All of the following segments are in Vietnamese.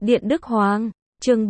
Điện Đức Hoàng, chương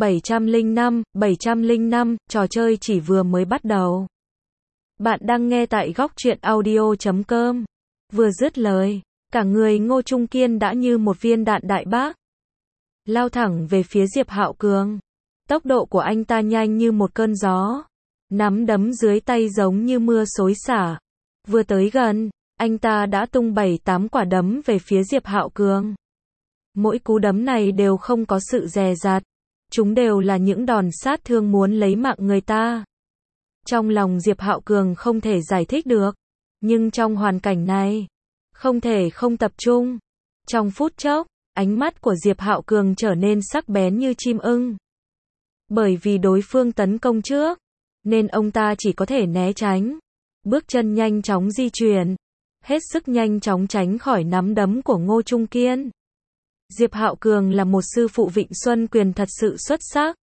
705, trò chơi chỉ vừa mới bắt đầu. Bạn đang nghe tại góc truyện audio.com. Vừa dứt lời, cả người Ngô Trung Kiên đã như một viên đạn đại bác, lao thẳng về phía Diệp Hạo Cường. Tốc độ của anh ta nhanh như một cơn gió, nắm đấm dưới tay giống như mưa xối xả. Vừa tới gần, anh ta đã tung 7-8 quả đấm về phía Diệp Hạo Cường. Mỗi cú đấm này đều không có sự dè dặt, chúng đều là những đòn sát thương muốn lấy mạng người ta. Trong lòng Diệp Hạo Cường không thể giải thích được, nhưng trong hoàn cảnh này, không thể không tập trung. Trong phút chốc, ánh mắt của Diệp Hạo Cường trở nên sắc bén như chim ưng. Bởi vì đối phương tấn công trước, nên ông ta chỉ có thể né tránh, bước chân nhanh chóng di chuyển, hết sức nhanh chóng tránh khỏi nắm đấm của Ngô Trung Kiên. Diệp Hạo Cường là một sư phụ Vịnh Xuân Quyền thật sự xuất sắc.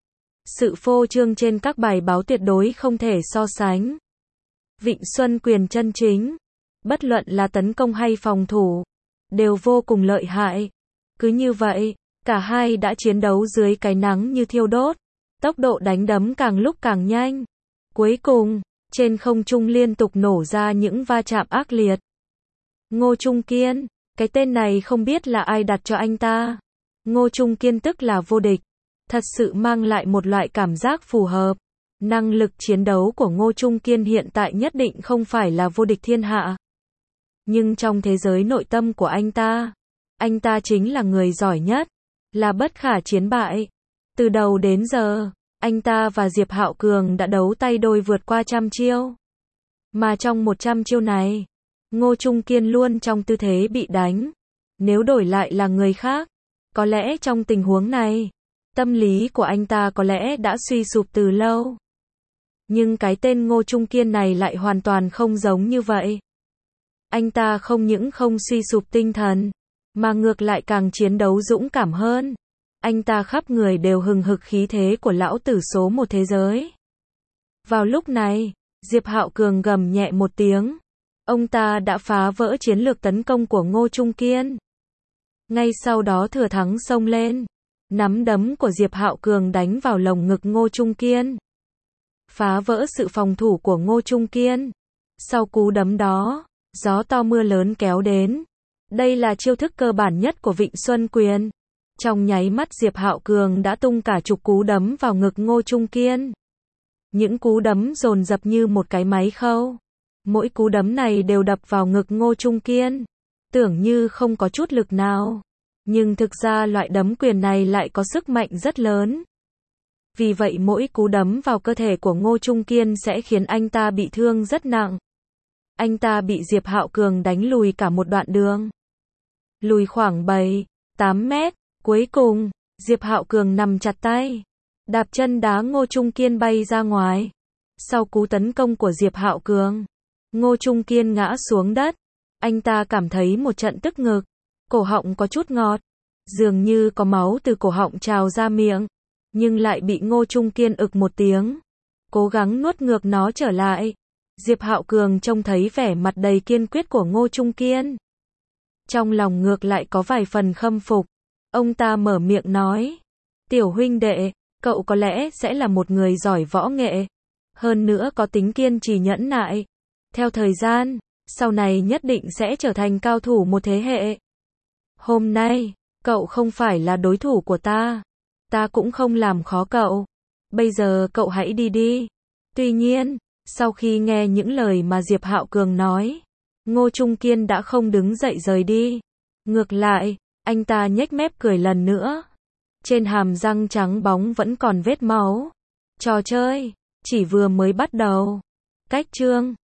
Sự phô trương trên các bài báo tuyệt đối không thể so sánh. Vịnh Xuân Quyền chân chính, bất luận là tấn công hay phòng thủ, đều vô cùng lợi hại. Cứ như vậy, cả hai đã chiến đấu dưới cái nắng như thiêu đốt, tốc độ đánh đấm càng lúc càng nhanh. Cuối cùng, trên không trung liên tục nổ ra những va chạm ác liệt. Ngô Trung Kiên, cái tên này không biết là ai đặt cho anh ta. Ngô Trung Kiên tức là vô địch, thật sự mang lại một loại cảm giác phù hợp. Năng lực chiến đấu của Ngô Trung Kiên hiện tại nhất định không phải là vô địch thiên hạ. Nhưng trong thế giới nội tâm của anh ta chính là người giỏi nhất, là bất khả chiến bại. Từ đầu đến giờ, anh ta và Diệp Hạo Cường đã đấu tay đôi vượt qua 100 chiêu. Mà trong 100 chiêu này, Ngô Trung Kiên luôn trong tư thế bị đánh. Nếu đổi lại là người khác, có lẽ trong tình huống này, tâm lý của anh ta có lẽ đã suy sụp từ lâu. Nhưng cái tên Ngô Trung Kiên này lại hoàn toàn không giống như vậy. Anh ta không những không suy sụp tinh thần, mà ngược lại càng chiến đấu dũng cảm hơn. Anh ta khắp người đều hừng hực khí thế của lão tử số một thế giới. Vào lúc này, Diệp Hạo Cường gầm nhẹ một tiếng. Ông ta đã phá vỡ chiến lược tấn công của Ngô Trung Kiên. Ngay sau đó thừa thắng xông lên. Nắm đấm của Diệp Hạo Cường đánh vào lồng ngực Ngô Trung Kiên, phá vỡ sự phòng thủ của Ngô Trung Kiên. Sau cú đấm đó, gió to mưa lớn kéo đến. Đây là chiêu thức cơ bản nhất của Vịnh Xuân Quyền. Trong nháy mắt Diệp Hạo Cường đã tung cả chục cú đấm vào ngực Ngô Trung Kiên. Những cú đấm dồn dập như một cái máy khâu. Mỗi cú đấm này đều đập vào ngực Ngô Trung Kiên, tưởng như không có chút lực nào. Nhưng thực ra loại đấm quyền này lại có sức mạnh rất lớn. Vì vậy mỗi cú đấm vào cơ thể của Ngô Trung Kiên sẽ khiến anh ta bị thương rất nặng. Anh ta bị Diệp Hạo Cường đánh lùi cả một đoạn đường. Lùi khoảng 7-8 mét. Cuối cùng, Diệp Hạo Cường nằm chặt tay, đạp chân đá Ngô Trung Kiên bay ra ngoài. Sau cú tấn công của Diệp Hạo Cường, Ngô Trung Kiên ngã xuống đất. Anh ta cảm thấy một trận tức ngực, cổ họng có chút ngọt, dường như có máu từ cổ họng trào ra miệng, nhưng lại bị Ngô Trung Kiên ực một tiếng, cố gắng nuốt ngược nó trở lại. Diệp Hạo Cường trông thấy vẻ mặt đầy kiên quyết của Ngô Trung Kiên, trong lòng ngược lại có vài phần khâm phục. Ông ta mở miệng nói, tiểu huynh đệ, cậu có lẽ sẽ là một người giỏi võ nghệ, hơn nữa có tính kiên trì nhẫn nại. Theo thời gian, sau này nhất định sẽ trở thành cao thủ một thế hệ. Hôm nay, cậu không phải là đối thủ của ta cũng không làm khó cậu. Bây giờ cậu hãy đi đi. Tuy nhiên, sau khi nghe những lời mà Diệp Hạo Cường nói, Ngô Trung Kiên đã không đứng dậy rời đi. Ngược lại, anh ta nhếch mép cười lần nữa. Trên hàm răng trắng bóng vẫn còn vết máu. Trò chơi chỉ vừa mới bắt đầu. Cách chương